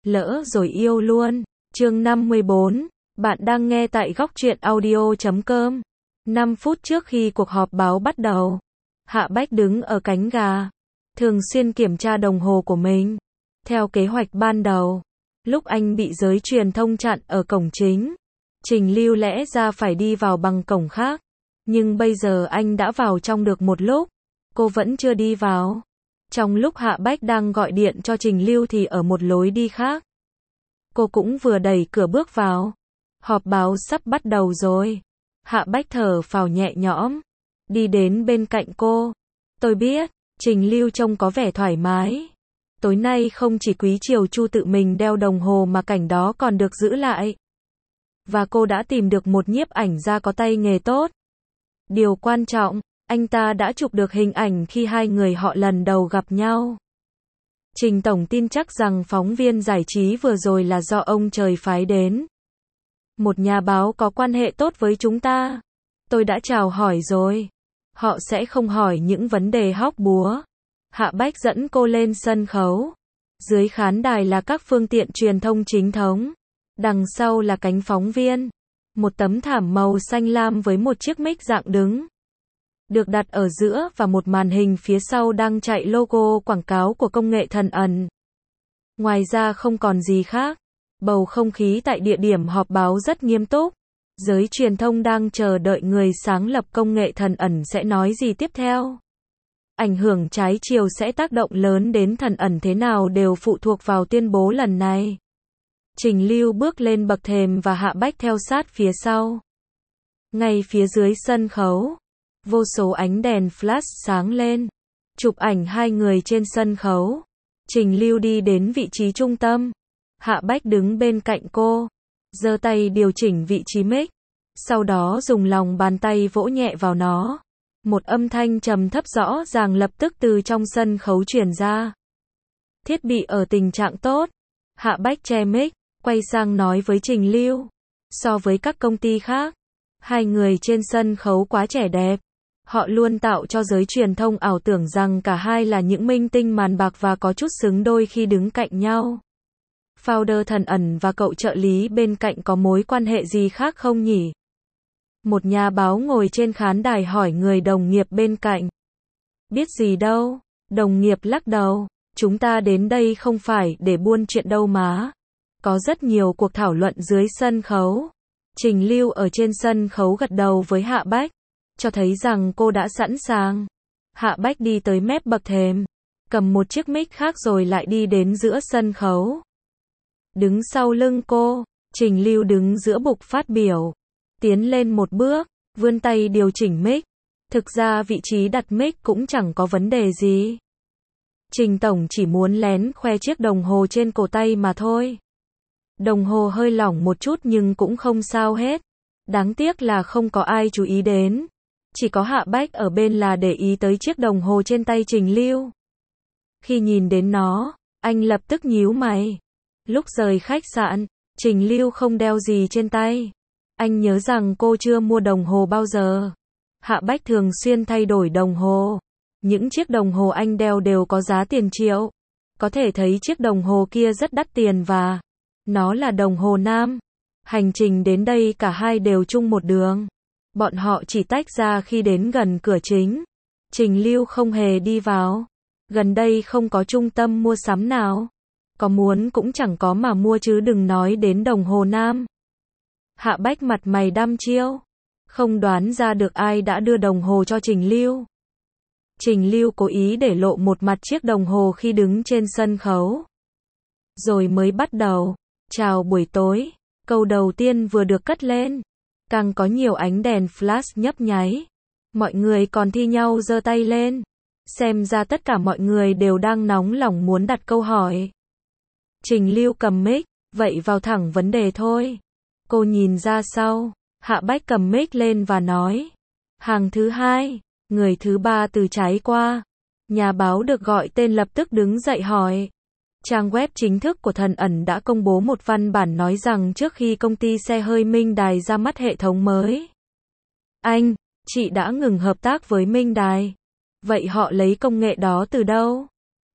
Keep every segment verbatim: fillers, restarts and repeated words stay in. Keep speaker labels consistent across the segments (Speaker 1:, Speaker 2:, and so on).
Speaker 1: lỡ rồi yêu luôn. Chương năm mươi bốn, bạn đang nghe tại góc truyện audio chấm com. năm phút trước khi cuộc họp báo bắt đầu, Hạ Bách đứng ở cánh gà, thường xuyên kiểm tra đồng hồ của mình. Theo kế hoạch ban đầu, lúc anh bị giới truyền thông chặn ở cổng chính, Trình Lưu lẽ ra phải đi vào bằng cổng khác, nhưng bây giờ anh đã vào trong được một lúc, cô vẫn chưa đi vào. Trong lúc Hạ Bách đang gọi điện cho Trình Lưu thì ở một lối đi khác, cô cũng vừa đẩy cửa bước vào. Họp báo sắp bắt đầu rồi. Hạ Bách thở phào nhẹ nhõm, đi đến bên cạnh cô. Tôi biết, Trình Lưu trông có vẻ thoải mái. Tối nay không chỉ Quý Triều Chu tự mình đeo đồng hồ mà cảnh đó còn được giữ lại. Và cô đã tìm được một nhiếp ảnh gia có tay nghề tốt. Điều quan trọng, anh ta đã chụp được hình ảnh khi hai người họ lần đầu gặp nhau. Trình Tổng tin chắc rằng phóng viên giải trí vừa rồi là do ông trời phái đến. Một nhà báo có quan hệ tốt với chúng ta. Tôi đã chào hỏi rồi. Họ sẽ không hỏi những vấn đề hóc búa. Hạ Bách dẫn cô lên sân khấu. Dưới khán đài là các phương tiện truyền thông chính thống. Đằng sau là cánh phóng viên. Một tấm thảm màu xanh lam với một chiếc mic dạng đứng được đặt ở giữa và một màn hình phía sau đang chạy logo quảng cáo của công nghệ thần ẩn. Ngoài ra không còn gì khác. Bầu không khí tại địa điểm họp báo rất nghiêm túc. Giới truyền thông đang chờ đợi người sáng lập công nghệ thần ẩn sẽ nói gì tiếp theo. Ảnh hưởng trái chiều sẽ tác động lớn đến thần ẩn thế nào đều phụ thuộc vào tuyên bố lần này. Trình Lưu bước lên bậc thềm và Hạ Bách theo sát phía sau. Ngay phía dưới sân khấu, vô số ánh đèn flash sáng lên, chụp ảnh hai người trên sân khấu. Trình Lưu đi đến vị trí trung tâm. Hạ Bách đứng bên cạnh cô, giơ tay điều chỉnh vị trí mic, sau đó dùng lòng bàn tay vỗ nhẹ vào nó. Một âm thanh trầm thấp rõ ràng lập tức từ trong sân khấu truyền ra. Thiết bị ở tình trạng tốt. Hạ Bách che mic, quay sang nói với Trình Lưu. So với các công ty khác, hai người trên sân khấu quá trẻ đẹp. Họ luôn tạo cho giới truyền thông ảo tưởng rằng cả hai là những minh tinh màn bạc và có chút xứng đôi khi đứng cạnh nhau. Founder thần ẩn và cậu trợ lý bên cạnh có mối quan hệ gì khác không nhỉ? Một nhà báo ngồi trên khán đài hỏi người đồng nghiệp bên cạnh. Biết gì đâu, đồng nghiệp lắc đầu. Chúng ta đến đây không phải để buôn chuyện đâu má. Có rất nhiều cuộc thảo luận dưới sân khấu. Trình Lưu ở trên sân khấu gật đầu với Hạ Bách, cho thấy rằng cô đã sẵn sàng. Hạ Bách đi tới mép bậc thềm, cầm một chiếc mic khác rồi lại đi đến giữa sân khấu. Đứng sau lưng cô, Trình Lưu đứng giữa bục phát biểu. Tiến lên một bước, vươn tay điều chỉnh mic. Thực ra vị trí đặt mic cũng chẳng có vấn đề gì. Trình Tổng chỉ muốn lén khoe chiếc đồng hồ trên cổ tay mà thôi. Đồng hồ hơi lỏng một chút nhưng cũng không sao hết. Đáng tiếc là không có ai chú ý đến. Chỉ có Hạ Bách ở bên là để ý tới chiếc đồng hồ trên tay Trình Lưu. Khi nhìn đến nó, anh lập tức nhíu mày. Lúc rời khách sạn, Trình Lưu không đeo gì trên tay. Anh nhớ rằng cô chưa mua đồng hồ bao giờ. Hạ Bách thường xuyên thay đổi đồng hồ. Những chiếc đồng hồ anh đeo đều có giá tiền triệu. Có thể thấy chiếc đồng hồ kia rất đắt tiền và nó là đồng hồ nam. Hành trình đến đây cả hai đều chung một đường. Bọn họ chỉ tách ra khi đến gần cửa chính. Trình Lưu không hề đi vào. Gần đây không có trung tâm mua sắm nào. Có muốn cũng chẳng có mà mua chứ đừng nói đến đồng hồ nam. Hạ Bách mặt mày đăm chiêu. Không đoán ra được ai đã đưa đồng hồ cho Trình Lưu. Trình Lưu cố ý để lộ một mặt chiếc đồng hồ khi đứng trên sân khấu. Rồi mới bắt đầu. Chào buổi tối. Câu đầu tiên vừa được cất lên. Càng có nhiều ánh đèn flash nhấp nháy. Mọi người còn thi nhau giơ tay lên. Xem ra tất cả mọi người đều đang nóng lòng muốn đặt câu hỏi. Trình Lưu cầm mic, vậy vào thẳng vấn đề thôi. Cô nhìn ra sau. Hạ Bách cầm mic lên và nói. Hàng thứ hai, người thứ ba từ trái qua. Nhà báo được gọi tên lập tức đứng dậy hỏi. Trang web chính thức của thần ẩn đã công bố một văn bản nói rằng trước khi công ty xe hơi Minh Đài ra mắt hệ thống mới, anh, chị đã ngừng hợp tác với Minh Đài. Vậy họ lấy công nghệ đó từ đâu?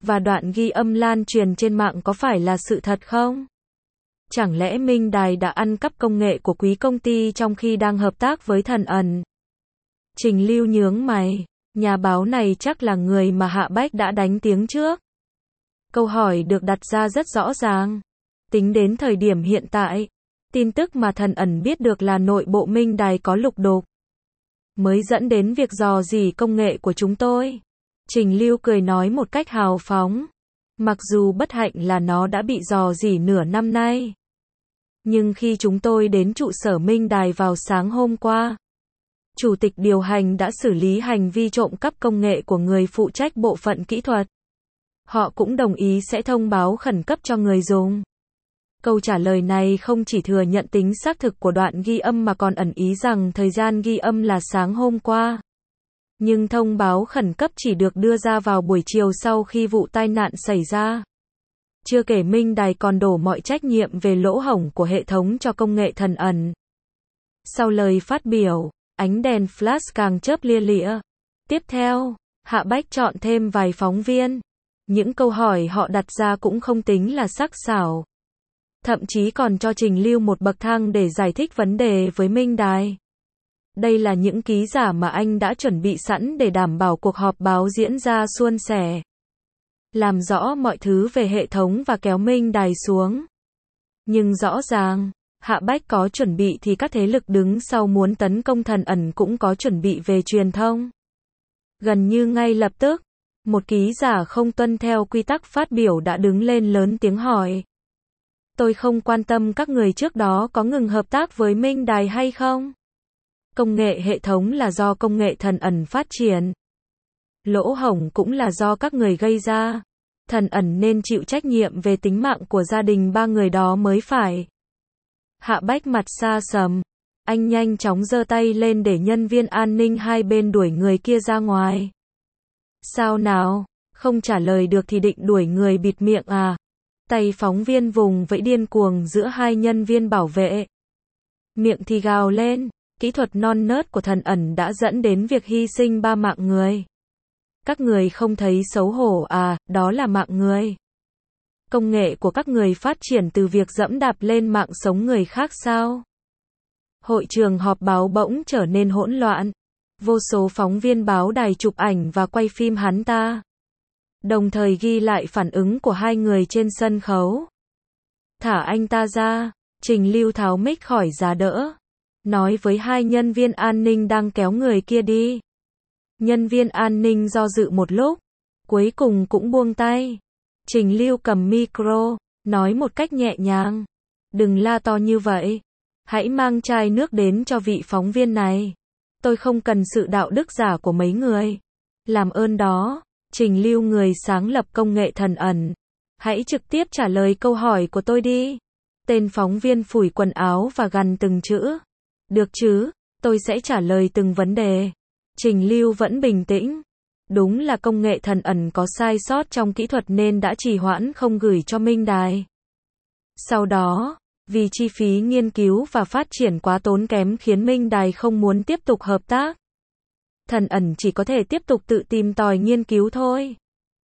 Speaker 1: Và đoạn ghi âm lan truyền trên mạng có phải là sự thật không? Chẳng lẽ Minh Đài đã ăn cắp công nghệ của quý công ty trong khi đang hợp tác với Thần Ẩn? Trình Lưu nhướng mày, nhà báo này chắc là người mà Hạ Bách đã đánh tiếng trước. Câu hỏi được đặt ra rất rõ ràng. Tính đến thời điểm hiện tại, tin tức mà Thần Ẩn biết được là nội bộ Minh Đài có lục đục, mới dẫn đến việc dò dỉ công nghệ của chúng tôi. Trình Lưu cười nói một cách hào phóng. Mặc dù bất hạnh là nó đã bị dò dỉ nửa năm nay. Nhưng khi chúng tôi đến trụ sở Minh Đài vào sáng hôm qua, Chủ tịch điều hành đã xử lý hành vi trộm cắp công nghệ của người phụ trách bộ phận kỹ thuật. Họ cũng đồng ý sẽ thông báo khẩn cấp cho người dùng. Câu trả lời này không chỉ thừa nhận tính xác thực của đoạn ghi âm mà còn ẩn ý rằng thời gian ghi âm là sáng hôm qua. Nhưng thông báo khẩn cấp chỉ được đưa ra vào buổi chiều sau khi vụ tai nạn xảy ra. Chưa kể Minh Đài còn đổ mọi trách nhiệm về lỗ hổng của hệ thống cho công nghệ Thần Ẩn. Sau lời phát biểu, ánh đèn flash càng chớp lia lịa. Tiếp theo, Hạ Bách chọn thêm vài phóng viên. Những câu hỏi họ đặt ra cũng không tính là sắc sảo. Thậm chí còn cho Trình Lưu một bậc thang để giải thích vấn đề với Minh Đài. Đây là những ký giả mà anh đã chuẩn bị sẵn để đảm bảo cuộc họp báo diễn ra suôn sẻ. Làm rõ mọi thứ về hệ thống và kéo Minh Đài xuống. Nhưng rõ ràng, Hạ Bách có chuẩn bị thì các thế lực đứng sau muốn tấn công Thần Ẩn cũng có chuẩn bị về truyền thông. Gần như ngay lập tức, một ký giả không tuân theo quy tắc phát biểu đã đứng lên lớn tiếng hỏi. Tôi không quan tâm các người trước đó có ngừng hợp tác với Minh Đài hay không. Công nghệ hệ thống là do công nghệ Thần Ẩn phát triển. Lỗ hổng cũng là do các người gây ra. Thần Ẩn nên chịu trách nhiệm về tính mạng của gia đình ba người đó mới phải. Hạ Bách mặt xa sầm. Anh nhanh chóng giơ tay lên để nhân viên an ninh hai bên đuổi người kia ra ngoài. Sao nào? Không trả lời được thì định đuổi người bịt miệng à? Tay phóng viên vùng vẫy điên cuồng giữa hai nhân viên bảo vệ. Miệng thì gào lên. Kỹ thuật non nớt của Thần Ẩn đã dẫn đến việc hy sinh ba mạng người. Các người không thấy xấu hổ à, đó là mạng người. Công nghệ của các người phát triển từ việc dẫm đạp lên mạng sống người khác sao? Hội trường họp báo bỗng trở nên hỗn loạn. Vô số phóng viên báo đài chụp ảnh và quay phim hắn ta. Đồng thời ghi lại phản ứng của hai người trên sân khấu. Thả anh ta ra, Trình Lưu tháo mic khỏi giá đỡ. Nói với hai nhân viên an ninh đang kéo người kia đi. Nhân viên an ninh do dự một lúc, cuối cùng cũng buông tay. Trình Lưu cầm micro, nói một cách nhẹ nhàng. Đừng la to như vậy. Hãy mang chai nước đến cho vị phóng viên này. Tôi không cần sự đạo đức giả của mấy người. Làm ơn đó, Trình Lưu người sáng lập công nghệ Thần Ẩn. Hãy trực tiếp trả lời câu hỏi của tôi đi. Tên phóng viên phủi quần áo và gằn từng chữ. Được chứ, tôi sẽ trả lời từng vấn đề. Trình Lưu vẫn bình tĩnh. Đúng là công nghệ Thần Ẩn có sai sót trong kỹ thuật nên đã trì hoãn không gửi cho Minh Đài. Sau đó, vì chi phí nghiên cứu và phát triển quá tốn kém khiến Minh Đài không muốn tiếp tục hợp tác. Thần Ẩn chỉ có thể tiếp tục tự tìm tòi nghiên cứu thôi.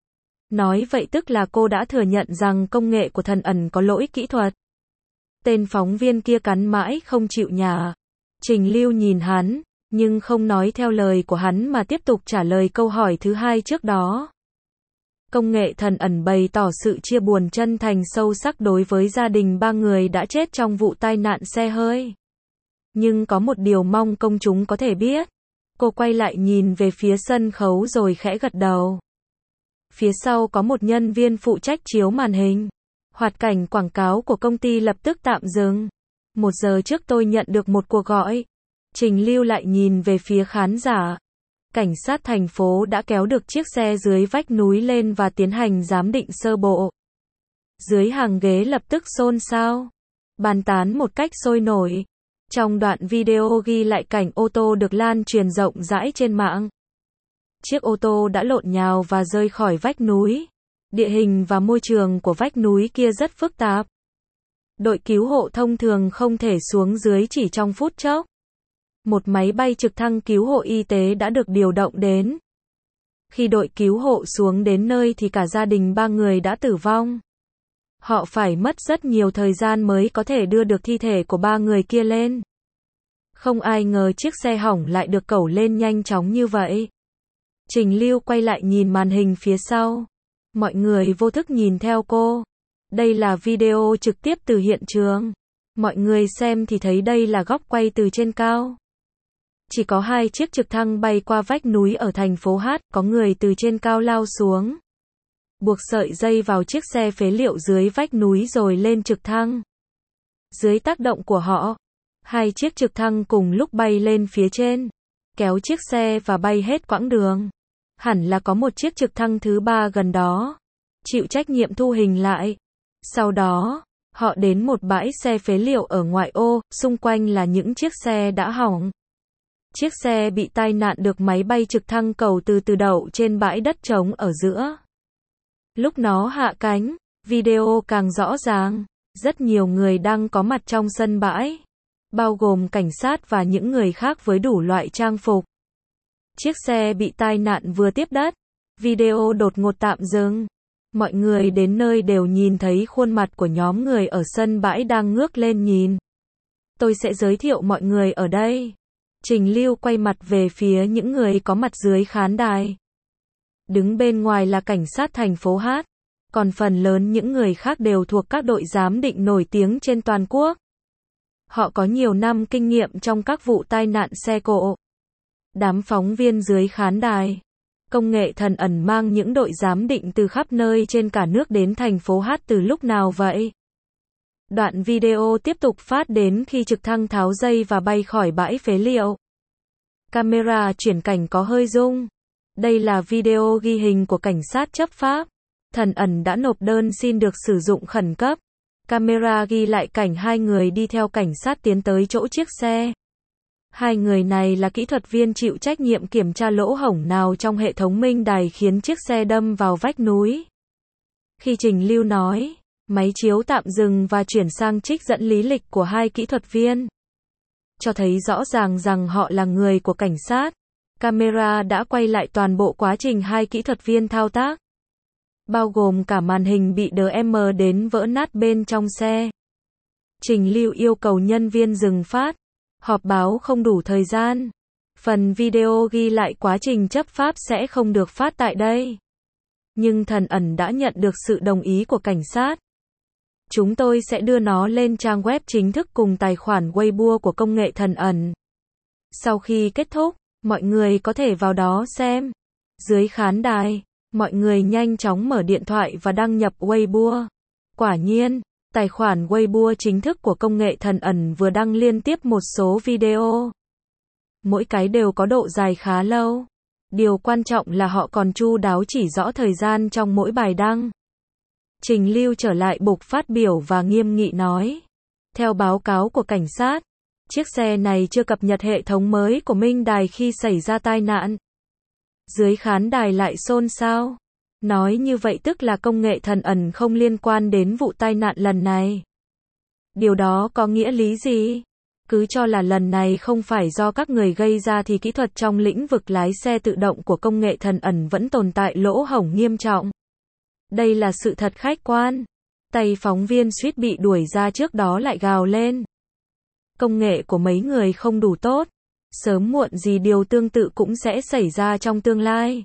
Speaker 1: Nói vậy tức là cô đã thừa nhận rằng công nghệ của Thần Ẩn có lỗi kỹ thuật. Tên phóng viên kia cắn mãi không chịu nhả. Trình Lưu nhìn hắn, nhưng không nói theo lời của hắn mà tiếp tục trả lời câu hỏi thứ hai trước đó. Công nghệ Thần Ẩn bày tỏ sự chia buồn chân thành sâu sắc đối với gia đình ba người đã chết trong vụ tai nạn xe hơi. Nhưng có một điều mong công chúng có thể biết. Cô quay lại nhìn về phía sân khấu rồi khẽ gật đầu. Phía sau có một nhân viên phụ trách chiếu màn hình. Hoạt cảnh quảng cáo của công ty lập tức tạm dừng. Một giờ trước tôi nhận được một cuộc gọi. Trình Lưu lại nhìn về phía khán giả. Cảnh sát thành phố đã kéo được chiếc xe dưới vách núi lên và tiến hành giám định sơ bộ. Dưới hàng ghế lập tức xôn xao, bàn tán một cách sôi nổi. Trong đoạn video ghi lại cảnh ô tô được lan truyền rộng rãi trên mạng. Chiếc ô tô đã lộn nhào và rơi khỏi vách núi. Địa hình và môi trường của vách núi kia rất phức tạp. Đội cứu hộ thông thường không thể xuống dưới chỉ trong phút chốc. Một máy bay trực thăng cứu hộ y tế đã được điều động đến. Khi đội cứu hộ xuống đến nơi thì cả gia đình ba người đã tử vong. Họ phải mất rất nhiều thời gian mới có thể đưa được thi thể của ba người kia lên. Không ai ngờ chiếc xe hỏng lại được cẩu lên nhanh chóng như vậy. Trình Lưu quay lại nhìn màn hình phía sau. Mọi người vô thức nhìn theo cô. Đây là video trực tiếp từ hiện trường. Mọi người xem thì thấy đây là góc quay từ trên cao. Chỉ có hai chiếc trực thăng bay qua vách núi ở thành phố Hát, có người từ trên cao lao xuống. Buộc sợi dây vào chiếc xe phế liệu dưới vách núi rồi lên trực thăng. Dưới tác động của họ, hai chiếc trực thăng cùng lúc bay lên phía trên, kéo chiếc xe và bay hết quãng đường. Hẳn là có một chiếc trực thăng thứ ba gần đó, chịu trách nhiệm thu hình lại. Sau đó, họ đến một bãi xe phế liệu ở ngoại ô, xung quanh là những chiếc xe đã hỏng. Chiếc xe bị tai nạn được máy bay trực thăng cẩu từ từ đậu trên bãi đất trống ở giữa. Lúc nó hạ cánh, video càng rõ ràng, rất nhiều người đang có mặt trong sân bãi, bao gồm cảnh sát và những người khác với đủ loại trang phục. Chiếc xe bị tai nạn vừa tiếp đất, video đột ngột tạm dừng. Mọi người đến nơi đều nhìn thấy khuôn mặt của nhóm người ở sân bãi đang ngước lên nhìn. Tôi sẽ giới thiệu mọi người ở đây. Trình Lưu quay mặt về phía những người có mặt dưới khán đài. Đứng bên ngoài là cảnh sát thành phố Hát, còn phần lớn những người khác đều thuộc các đội giám định nổi tiếng trên toàn quốc. Họ có nhiều năm kinh nghiệm trong các vụ tai nạn xe cộ. Đám phóng viên dưới khán đài. Công nghệ thần ẩn mang những đội giám định từ khắp nơi trên cả nước đến thành phố Hát từ lúc nào vậy? Đoạn video tiếp tục phát đến khi trực thăng tháo dây và bay khỏi bãi phế liệu. Camera chuyển cảnh có hơi rung. Đây là video ghi hình của cảnh sát chấp pháp. Thần ẩn đã nộp đơn xin được sử dụng khẩn cấp. Camera ghi lại cảnh hai người đi theo cảnh sát tiến tới chỗ chiếc xe. Hai người này là kỹ thuật viên chịu trách nhiệm kiểm tra lỗ hổng nào trong hệ thống minh đài khiến chiếc xe đâm vào vách núi. Khi Trình Lưu nói, máy chiếu tạm dừng và chuyển sang trích dẫn lý lịch của hai kỹ thuật viên, cho thấy rõ ràng rằng họ là người của cảnh sát. Camera đã quay lại toàn bộ quá trình hai kỹ thuật viên thao tác, bao gồm cả màn hình bị đê em đến vỡ nát bên trong xe. Trình Lưu yêu cầu nhân viên dừng phát. Họp báo không đủ thời gian. Phần video ghi lại quá trình chấp pháp sẽ không được phát tại đây. Nhưng thần ẩn đã nhận được sự đồng ý của cảnh sát. Chúng tôi sẽ đưa nó lên trang web chính thức cùng tài khoản Weibo của công nghệ thần ẩn. Sau khi kết thúc, mọi người có thể vào đó xem. Dưới khán đài, mọi người nhanh chóng mở điện thoại và đăng nhập Weibo. Quả nhiên, tài khoản Weibo chính thức của công nghệ thần ẩn vừa đăng liên tiếp một số video. Mỗi cái đều có độ dài khá lâu. Điều quan trọng là họ còn chu đáo chỉ rõ thời gian trong mỗi bài đăng. Trình Lưu trở lại bục phát biểu và nghiêm nghị nói. Theo báo cáo của cảnh sát, chiếc xe này chưa cập nhật hệ thống mới của minh đài khi xảy ra tai nạn. Dưới khán đài lại xôn xao. Nói như vậy tức là công nghệ thần ẩn không liên quan đến vụ tai nạn lần này. Điều đó có nghĩa lý gì? Cứ cho là lần này không phải do các người gây ra thì kỹ thuật trong lĩnh vực lái xe tự động của công nghệ thần ẩn vẫn tồn tại lỗ hổng nghiêm trọng. Đây là sự thật khách quan. Tay phóng viên suýt bị đuổi ra trước đó lại gào lên. Công nghệ của mấy người không đủ tốt. Sớm muộn gì điều tương tự cũng sẽ xảy ra trong tương lai.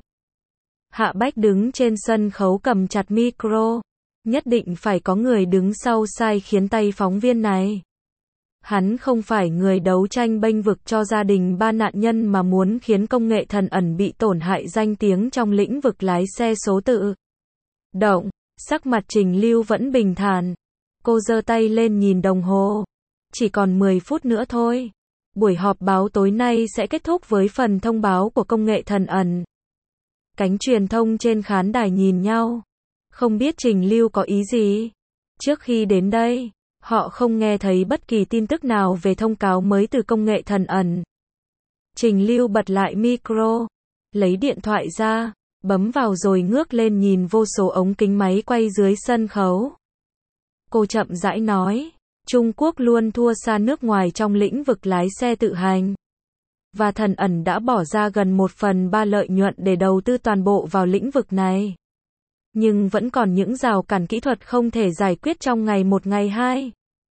Speaker 1: Hạ Bách đứng trên sân khấu cầm chặt micro. Nhất định phải có người đứng sau sai khiến tay phóng viên này. Hắn không phải người đấu tranh bênh vực cho gia đình ba nạn nhân mà muốn khiến công nghệ thần ẩn bị tổn hại danh tiếng trong lĩnh vực lái xe số tự động. Sắc mặt Trình Lưu vẫn bình thản. Cô giơ tay lên nhìn đồng hồ. Chỉ còn mười phút nữa thôi. Buổi họp báo tối nay sẽ kết thúc với phần thông báo của công nghệ thần ẩn. Cánh truyền thông trên khán đài nhìn nhau. Không biết Trình Lưu có ý gì. Trước khi đến đây, họ không nghe thấy bất kỳ tin tức nào về thông cáo mới từ công nghệ thần ẩn. Trình Lưu bật lại micro, lấy điện thoại ra, bấm vào rồi ngước lên nhìn vô số ống kính máy quay dưới sân khấu. Cô chậm rãi nói, Trung Quốc luôn thua xa nước ngoài trong lĩnh vực lái xe tự hành. và Thần Ẩn đã bỏ ra gần một phần ba lợi nhuận để đầu tư toàn bộ vào lĩnh vực này. Nhưng vẫn còn những rào cản kỹ thuật không thể giải quyết trong ngày một ngày hai.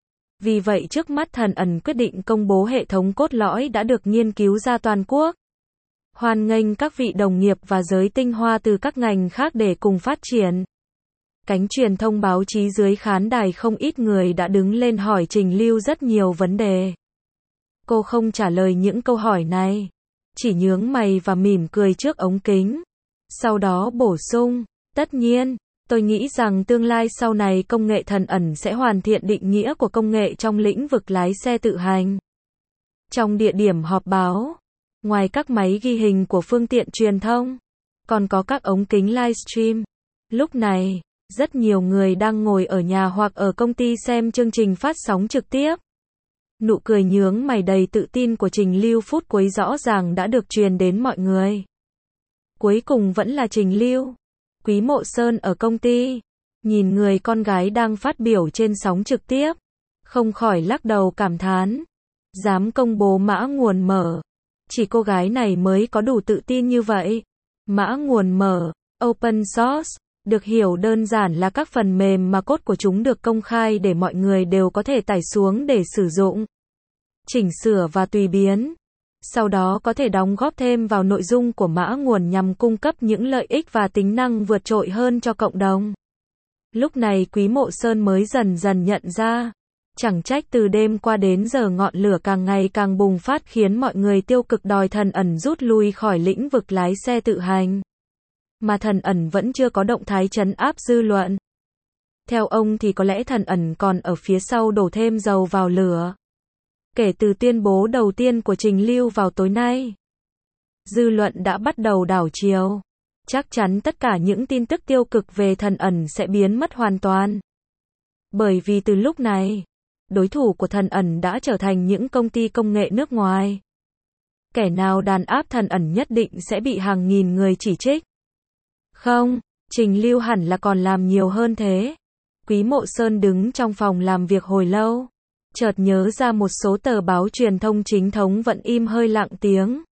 Speaker 1: Vì vậy trước mắt Thần Ẩn quyết định công bố hệ thống cốt lõi đã được nghiên cứu ra toàn quốc. Hoan nghênh các vị đồng nghiệp và giới tinh hoa từ các ngành khác để cùng phát triển. Cánh truyền thông báo chí dưới khán đài không ít người đã đứng lên hỏi Trình Lưu rất nhiều vấn đề. Cô không trả lời những câu hỏi này, chỉ nhướng mày và mỉm cười trước ống kính. Sau đó bổ sung, tất nhiên, tôi nghĩ rằng tương lai sau này công nghệ Thần Ẩn sẽ hoàn thiện định nghĩa của công nghệ trong lĩnh vực lái xe tự hành. Trong địa điểm họp báo, ngoài các máy ghi hình của phương tiện truyền thông, còn có các ống kính livestream. Lúc này, rất nhiều người đang ngồi ở nhà hoặc ở công ty xem chương trình phát sóng trực tiếp. Nụ cười nhướng mày đầy tự tin của Trình Lưu phút cuối rõ ràng đã được truyền đến mọi người. Cuối cùng vẫn là Trình Lưu. Quý Mộ Sơn ở công ty, nhìn người con gái đang phát biểu trên sóng trực tiếp, không khỏi lắc đầu cảm thán. Dám công bố mã nguồn mở. Chỉ cô gái này mới có đủ tự tin như vậy. Mã nguồn mở, open source, được hiểu đơn giản là các phần mềm mà code của chúng được công khai để mọi người đều có thể tải xuống để sử dụng, chỉnh sửa và tùy biến. Sau đó có thể đóng góp thêm vào nội dung của mã nguồn nhằm cung cấp những lợi ích và tính năng vượt trội hơn cho cộng đồng. Lúc này Quý Mộ Sơn mới dần dần nhận ra. Chẳng trách từ đêm qua đến giờ ngọn lửa càng ngày càng bùng phát khiến mọi người tiêu cực đòi Thần Ẩn rút lui khỏi lĩnh vực lái xe tự hành. Mà Thần Ẩn vẫn chưa có động thái trấn áp dư luận. Theo ông thì có lẽ Thần Ẩn còn ở phía sau đổ thêm dầu vào lửa. Kể từ tuyên bố đầu tiên của Trình Lưu vào tối nay, dư luận đã bắt đầu đảo chiều. Chắc chắn tất cả những tin tức tiêu cực về Thần Ẩn sẽ biến mất hoàn toàn. Bởi vì từ lúc này, đối thủ của Thần Ẩn đã trở thành những công ty công nghệ nước ngoài. Kẻ nào đàn áp Thần Ẩn nhất định sẽ bị hàng nghìn người chỉ trích. Không, Trình Lưu hẳn là còn làm nhiều hơn thế. Quý Mộ Sơn đứng trong phòng làm việc hồi lâu, chợt nhớ ra một số tờ báo truyền thông chính thống vẫn im hơi lặng tiếng.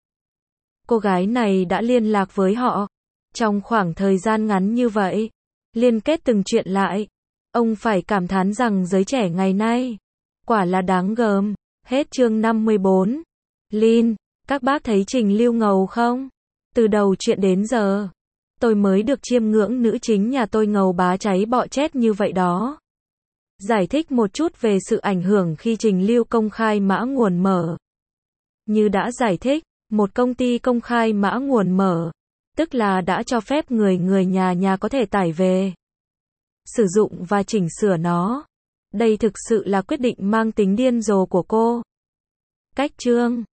Speaker 1: Cô gái này đã liên lạc với họ. Trong khoảng thời gian ngắn như vậy, liên kết từng chuyện lại. Ông phải cảm thán rằng giới trẻ ngày nay, quả là đáng gờm. Hết chương năm mươi bốn. Lin, các bác thấy Trình Lưu ngầu không? Từ đầu chuyện đến giờ, tôi mới được chiêm ngưỡng nữ chính nhà tôi ngầu bá cháy bọ chét như vậy đó. Giải thích một chút về sự ảnh hưởng khi Trình Lưu công khai mã nguồn mở. Như đã giải thích, một công ty công khai mã nguồn mở, tức là đã cho phép người người nhà nhà có thể tải về, sử dụng và chỉnh sửa nó. Đây thực sự là quyết định mang tính điên rồ của cô. Cách chương